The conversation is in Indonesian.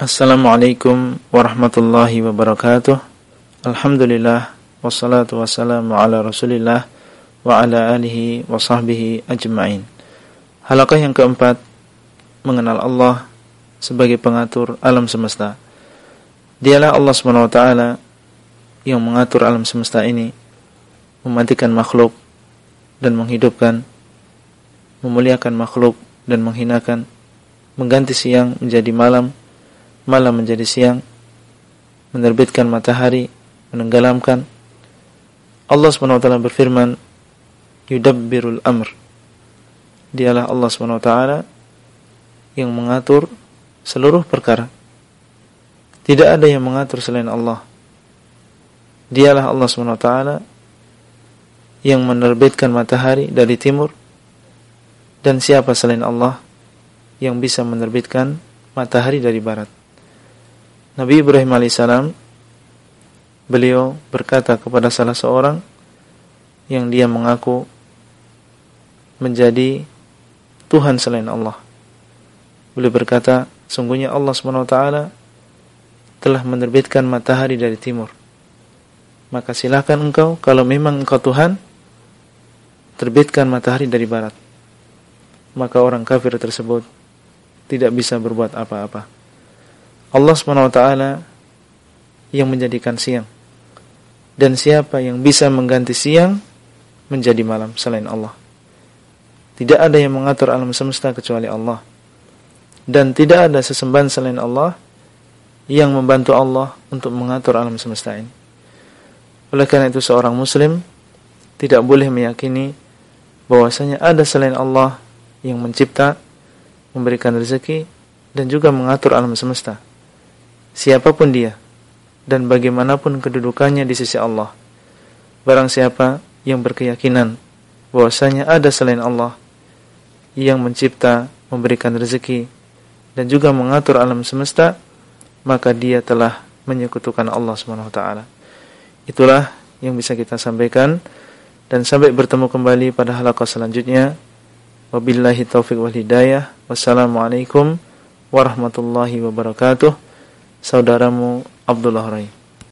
Assalamualaikum warahmatullahi wabarakatuh. Alhamdulillah, wassalatu wassalamu ala rasulillah wa ala alihi wa sahbihi ajma'in. Halaqah yang keempat, mengenal Allah sebagai pengatur alam semesta. Dialah Allah SWT yang mengatur alam semesta ini, mematikan makhluk dan menghidupkan, memuliakan makhluk dan menghinakan, mengganti siang menjadi malam, malam menjadi siang, menerbitkan matahari, menenggelamkan. Allah SWT berfirman, yudabbirul amr. Dialah Allah SWT yang mengatur seluruh perkara. Tidak ada yang mengatur selain Allah. Dialah Allah SWT yang menerbitkan matahari dari timur. Dan siapa selain Allah yang bisa menerbitkan matahari dari barat? Nabi Ibrahim alaihissalam, beliau berkata kepada salah seorang yang dia mengaku menjadi Tuhan selain Allah. Beliau berkata, sungguhnya Allah SWT telah menerbitkan matahari dari timur. Maka silakan engkau, kalau memang engkau Tuhan, terbitkan matahari dari barat. Maka orang kafir tersebut tidak bisa berbuat apa-apa. Allah SWT yang menjadikan siang. Dan siapa yang bisa mengganti siang menjadi malam selain Allah? Tidak ada yang mengatur alam semesta kecuali Allah. Dan tidak ada sesembahan selain Allah yang membantu Allah untuk mengatur alam semesta ini. Oleh karena itu seorang muslim tidak boleh meyakini bahwasanya ada selain Allah yang mencipta, memberikan rezeki, dan juga mengatur alam semesta. Siapapun dia, dan bagaimanapun kedudukannya di sisi Allah. Barang siapa yang berkeyakinan bahwasanya ada selain Allah yang mencipta, memberikan rezeki, dan juga mengatur alam semesta, maka dia telah menyekutukan Allah SWT. Itulah yang bisa kita sampaikan, dan sampai bertemu kembali pada halaqah selanjutnya. Wabillahi taufiq wal hidayah. Wassalamualaikum warahmatullahi wabarakatuh. Saudaramu Abdullah Rai.